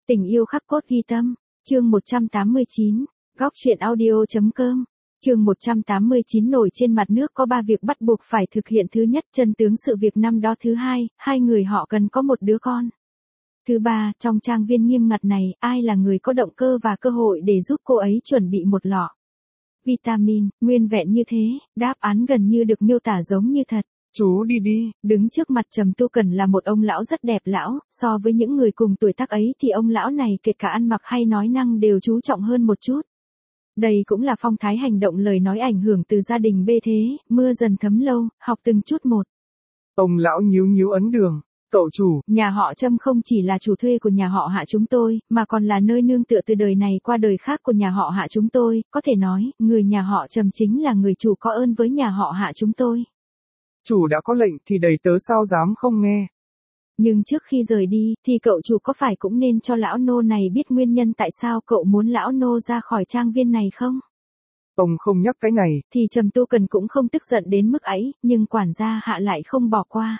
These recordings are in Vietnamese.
Tình yêu khắc cốt ghi tâm, chương 189, góc truyện audio.com. Chương 189 nổi trên mặt nước có 3 việc bắt buộc phải thực hiện. Thứ nhất, chân tướng sự việc năm đó. Thứ hai, hai người họ cần có một đứa con. Thứ ba, trong trang viên nghiêm ngặt này, ai là người có động cơ và cơ hội để giúp cô ấy chuẩn bị một lọ vitamin, nguyên vẹn như thế, đáp án gần như được miêu tả giống như thật. Chú đi đi. Đứng trước mặt Trầm Tu Cần là một ông lão rất đẹp lão, so với những người cùng tuổi tác ấy thì ông lão này kể cả ăn mặc hay nói năng đều chú trọng hơn một chút. Đây cũng là phong thái hành động lời nói ảnh hưởng từ gia đình bê thế, mưa dần thấm lâu, học từng chút một. Ông lão nhíu nhíu ấn đường. Cậu chủ, nhà họ Trâm không chỉ là chủ thuê của nhà họ Hạ chúng tôi, mà còn là nơi nương tựa từ đời này qua đời khác của nhà họ Hạ chúng tôi, có thể nói, người nhà họ Trầm chính là người chủ có ơn với nhà họ Hạ chúng tôi. Chủ đã có lệnh thì đầy tớ sao dám không nghe. Nhưng trước khi rời đi, thì cậu chủ có phải cũng nên cho lão nô này biết nguyên nhân tại sao cậu muốn lão nô ra khỏi trang viên này không? Ông không nhắc cái này. Thì Trầm Tu Cần cũng không tức giận đến mức ấy, nhưng quản gia Hạ lại không bỏ qua.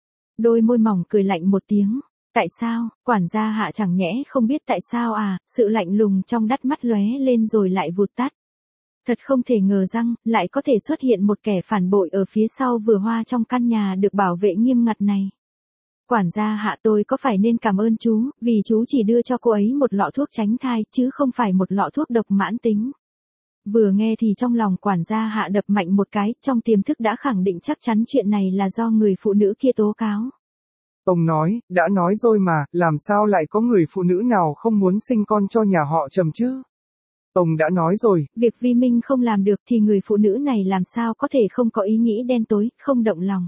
Đôi môi mỏng cười lạnh một tiếng. Tại sao? Quản gia Hạ chẳng nhẽ không biết tại sao à? Sự lạnh lùng trong đắt mắt lóe lên rồi lại vụt tắt. Thật không thể ngờ rằng, lại có thể xuất hiện một kẻ phản bội ở phía sau vừa hoa trong căn nhà được bảo vệ nghiêm ngặt này. Quản gia Hạ, tôi có phải nên cảm ơn chú, vì chú chỉ đưa cho cô ấy một lọ thuốc tránh thai, chứ không phải một lọ thuốc độc mãn tính. Vừa nghe thì trong lòng quản gia Hạ đập mạnh một cái, trong tiềm thức đã khẳng định chắc chắn chuyện này là do người phụ nữ kia tố cáo. Ông nói, đã nói rồi mà, làm sao lại có người phụ nữ nào không muốn sinh con cho nhà họ Trầm chứ? Ông đã nói rồi. Việc Vi Minh không làm được thì người phụ nữ này làm sao có thể không có ý nghĩ đen tối, không động lòng.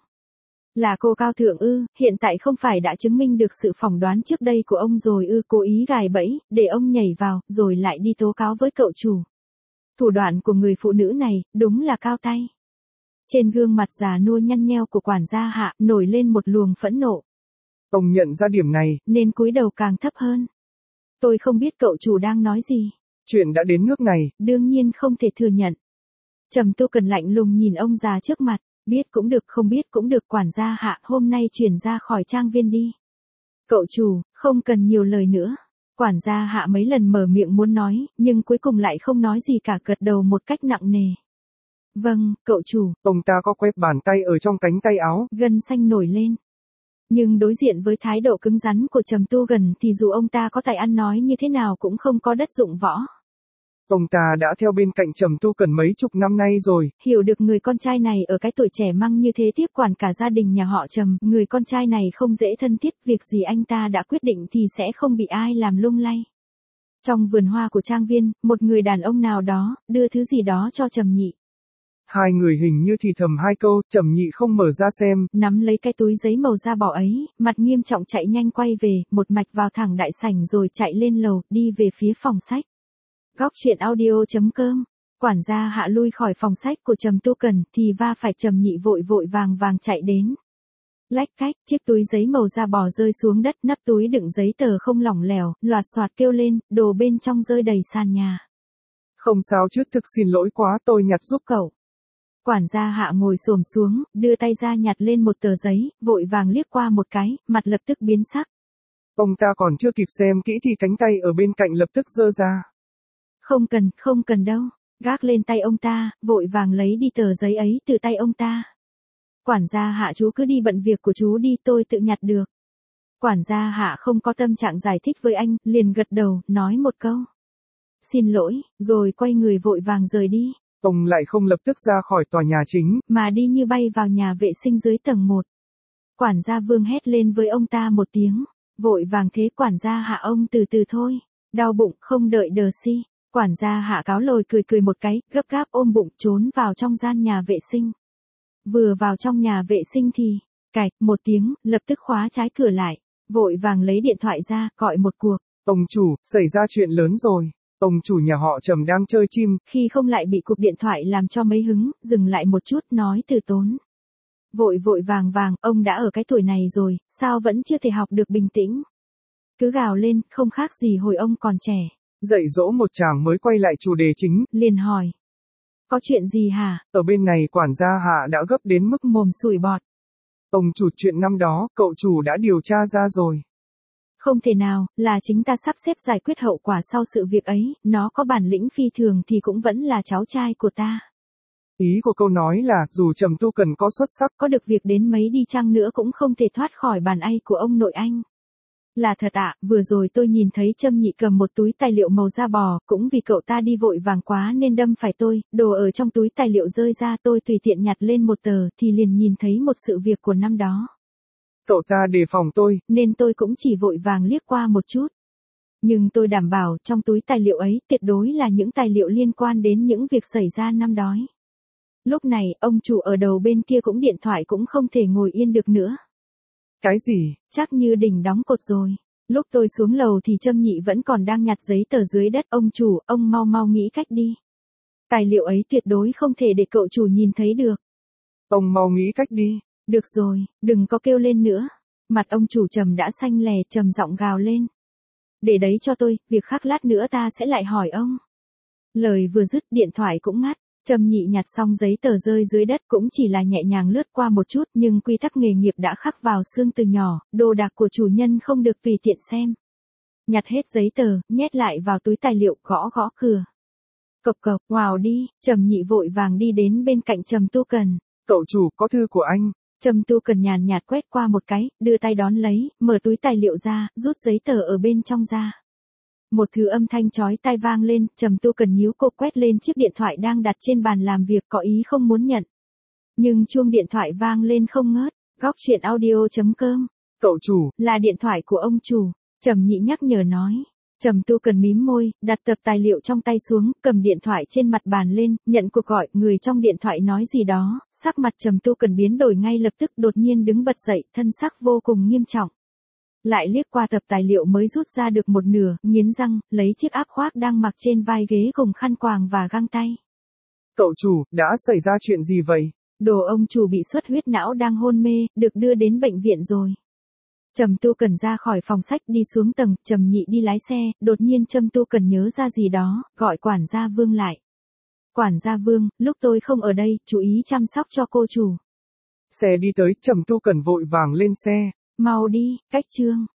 Là cô cao thượng ư? Hiện tại không phải đã chứng minh được sự phỏng đoán trước đây của ông rồi ư? Cố ý gài bẫy, để ông nhảy vào, rồi lại đi tố cáo với cậu chủ. Thủ đoạn của người phụ nữ này, đúng là cao tay. Trên gương mặt già nua nhăn nheo của quản gia Hạ, nổi lên một luồng phẫn nộ. Ông nhận ra điểm này, nên cúi đầu càng thấp hơn. Tôi không biết cậu chủ đang nói gì. Chuyện đã đến nước này. Đương nhiên không thể thừa nhận. Trầm Tu Cần lạnh lùng nhìn ông già trước mặt. Biết cũng được, không biết cũng được. Quản gia Hạ, hôm nay chuyển ra khỏi trang viên đi. Cậu chủ, không cần nhiều lời nữa. Quản gia Hạ mấy lần mở miệng muốn nói, nhưng cuối cùng lại không nói gì cả, gật đầu một cách nặng nề. Vâng, cậu chủ. Ông ta có quét bàn tay ở trong cánh tay áo. Gân xanh nổi lên. Nhưng đối diện với thái độ cứng rắn của Trầm Tu Cần thì dù ông ta có tài ăn nói như thế nào cũng không có đất dụng võ. Ông ta đã theo bên cạnh Trầm Tu Cần mấy chục năm nay rồi. Hiểu được người con trai này ở cái tuổi trẻ măng như thế tiếp quản cả gia đình nhà họ Trầm, người con trai này không dễ thân thiết, việc gì anh ta đã quyết định thì sẽ không bị ai làm lung lay. Trong vườn hoa của trang viên, một người đàn ông nào đó, đưa thứ gì đó cho Trầm Nhị. Hai người hình như thì thầm hai câu, Trầm Nhị không mở ra xem. Nắm lấy cái túi giấy màu da bò ấy, mặt nghiêm trọng chạy nhanh quay về, một mạch vào thẳng đại sảnh rồi chạy lên lầu, đi về phía phòng sách. Góc truyện audio.com. Quản gia Hạ lui khỏi phòng sách của Trầm Tu Cần thì va phải Trầm Nhị vội vội vàng vàng chạy đến. Lách cách, chiếc túi giấy màu da bò rơi xuống đất, nắp túi đựng giấy tờ không lỏng lẻo, loạt soạt kêu lên, đồ bên trong rơi đầy sàn nhà. Không sao chứ, thực xin lỗi quá, tôi nhặt giúp cậu. Quản gia Hạ ngồi xổm xuống, đưa tay ra nhặt lên một tờ giấy, vội vàng liếc qua một cái, mặt lập tức biến sắc. Ông ta còn chưa kịp xem kỹ thì cánh tay ở bên cạnh lập tức giơ ra. Không cần đâu. Gác lên tay ông ta, vội vàng lấy đi tờ giấy ấy từ tay ông ta. Quản gia Hạ, chú cứ đi bận việc của chú đi, tôi tự nhặt được. Quản gia Hạ không có tâm trạng giải thích với anh, liền gật đầu, nói một câu. Xin lỗi, rồi quay người vội vàng rời đi. Ông lại không lập tức ra khỏi tòa nhà chính, mà đi như bay vào nhà vệ sinh dưới tầng 1. Quản gia Vương hét lên với ông ta một tiếng. Vội vàng thế. Quản gia Hạ, ông từ từ thôi. Đau bụng, không đợi đờ si. Quản gia Hạ cáo lồi cười một cái, gấp gáp ôm bụng trốn vào trong gian nhà vệ sinh. Vừa vào trong nhà vệ sinh thì, cạch một tiếng, lập tức khóa trái cửa lại. Vội vàng lấy điện thoại ra, gọi một cuộc. Ông chủ, xảy ra chuyện lớn rồi. Ông chủ nhà họ Trầm đang chơi chim. Khi không lại bị cuộc điện thoại làm cho mấy hứng, dừng lại một chút nói từ tốn. Vội vàng, ông đã ở cái tuổi này rồi, sao vẫn chưa thể học được bình tĩnh. Cứ gào lên, không khác gì hồi ông còn trẻ. Dạy dỗ một chàng mới quay lại chủ đề chính. Liền hỏi. Có chuyện gì hả? Ở bên này quản gia Hạ đã gấp đến mức mồm sùi bọt. Ông chủ, chuyện năm đó, cậu chủ đã điều tra ra rồi. Không thể nào, là chính ta sắp xếp giải quyết hậu quả sau sự việc ấy, nó có bản lĩnh phi thường thì cũng vẫn là cháu trai của ta. Ý của câu nói là, dù Trầm Tu Cần có xuất sắc, có được việc đến mấy đi chăng nữa cũng không thể thoát khỏi bàn ay của ông nội anh. Là thật ạ, vừa rồi tôi nhìn thấy Trâm Nhị cầm một túi tài liệu màu da bò, cũng vì cậu ta đi vội vàng quá nên đâm phải tôi, đồ ở trong túi tài liệu rơi ra tôi tùy tiện nhặt lên một tờ thì liền nhìn thấy một sự việc của năm đó. Cậu ta đề phòng tôi, nên tôi cũng chỉ vội vàng liếc qua một chút. Nhưng tôi đảm bảo trong túi tài liệu ấy tuyệt đối là những tài liệu liên quan đến những việc xảy ra năm đó. Lúc này, ông chủ ở đầu bên kia cũng điện thoại cũng không thể ngồi yên được nữa. Cái gì? Chắc như đỉnh đóng cột rồi. Lúc tôi xuống lầu thì Trâm Nhị vẫn còn đang nhặt giấy tờ dưới đất. Ông chủ, ông mau mau nghĩ cách đi. Tài liệu ấy tuyệt đối không thể để cậu chủ nhìn thấy được. Ông mau nghĩ cách đi. Được rồi, đừng có kêu lên nữa. Mặt ông chủ trầm đã xanh lè, trầm giọng gào lên. Để đấy cho tôi, việc khác lát nữa ta sẽ lại hỏi ông. Lời vừa dứt điện thoại cũng ngắt. Trâm Nhị nhặt xong giấy tờ rơi dưới đất cũng chỉ là nhẹ nhàng lướt qua một chút nhưng quy tắc nghề nghiệp đã khắc vào xương từ nhỏ, đồ đạc của chủ nhân không được tùy tiện xem. Nhặt hết giấy tờ, nhét lại vào túi tài liệu, gõ gõ cửa. Cộc cộc, vào đi, Trầm Nhị vội vàng đi đến bên cạnh Trầm Tu Cần. Cậu chủ, có thư của anh. Trầm Tu Cần nhàn nhạt quét qua một cái, đưa tay đón lấy, mở túi tài liệu ra, rút giấy tờ ở bên trong ra. Một thứ âm thanh chói tai vang lên, Trầm Tu Cần nhíu cô quét lên chiếc điện thoại đang đặt trên bàn làm việc có ý không muốn nhận. Nhưng chuông điện thoại vang lên không ngớt, góc chuyện audio.com. Cậu chủ, là điện thoại của ông chủ, Trầm Nhị nhắc nhở nói. Trầm Tu Cần mím môi, đặt tập tài liệu trong tay xuống, cầm điện thoại trên mặt bàn lên, nhận cuộc gọi, người trong điện thoại nói gì đó, sắc mặt Trầm Tu Cần biến đổi ngay lập tức đột nhiên đứng bật dậy, thân sắc vô cùng nghiêm trọng. Lại liếc qua tập tài liệu mới rút ra được một nửa, nghiến răng, lấy chiếc áo khoác đang mặc trên vai ghế cùng khăn quàng và găng tay. Cậu chủ, đã xảy ra chuyện gì vậy? Đồ ông chủ bị xuất huyết não đang hôn mê, được đưa đến bệnh viện rồi. Trầm Tu Cần ra khỏi phòng sách đi xuống tầng, Trầm Nhị đi lái xe, đột nhiên Trầm Tu Cần nhớ ra gì đó, gọi quản gia Vương lại. Quản gia Vương, lúc tôi không ở đây, chú ý chăm sóc cho cô chủ. Xe đi tới, Trầm Tu Cần vội vàng lên xe. Mau đi, cách chương.